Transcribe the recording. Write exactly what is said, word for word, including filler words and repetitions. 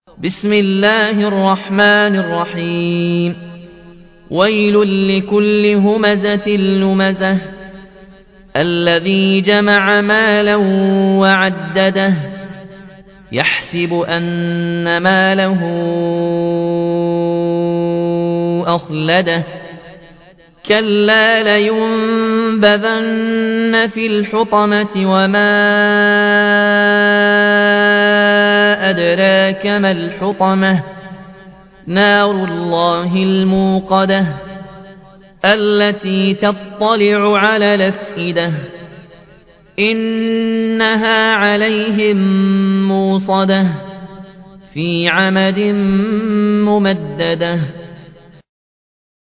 بسم الله الرحمن الرحيم ويل لكل همزة لمزة الذي جمع مالا وعدده يحسب أن ماله أخلده كلا لينبذن في الحطمة وما أدراك ما الحطمة نار الله الموقدة التي تطلع على الأفئدة إنها عليهم موصدة في عمد ممددة.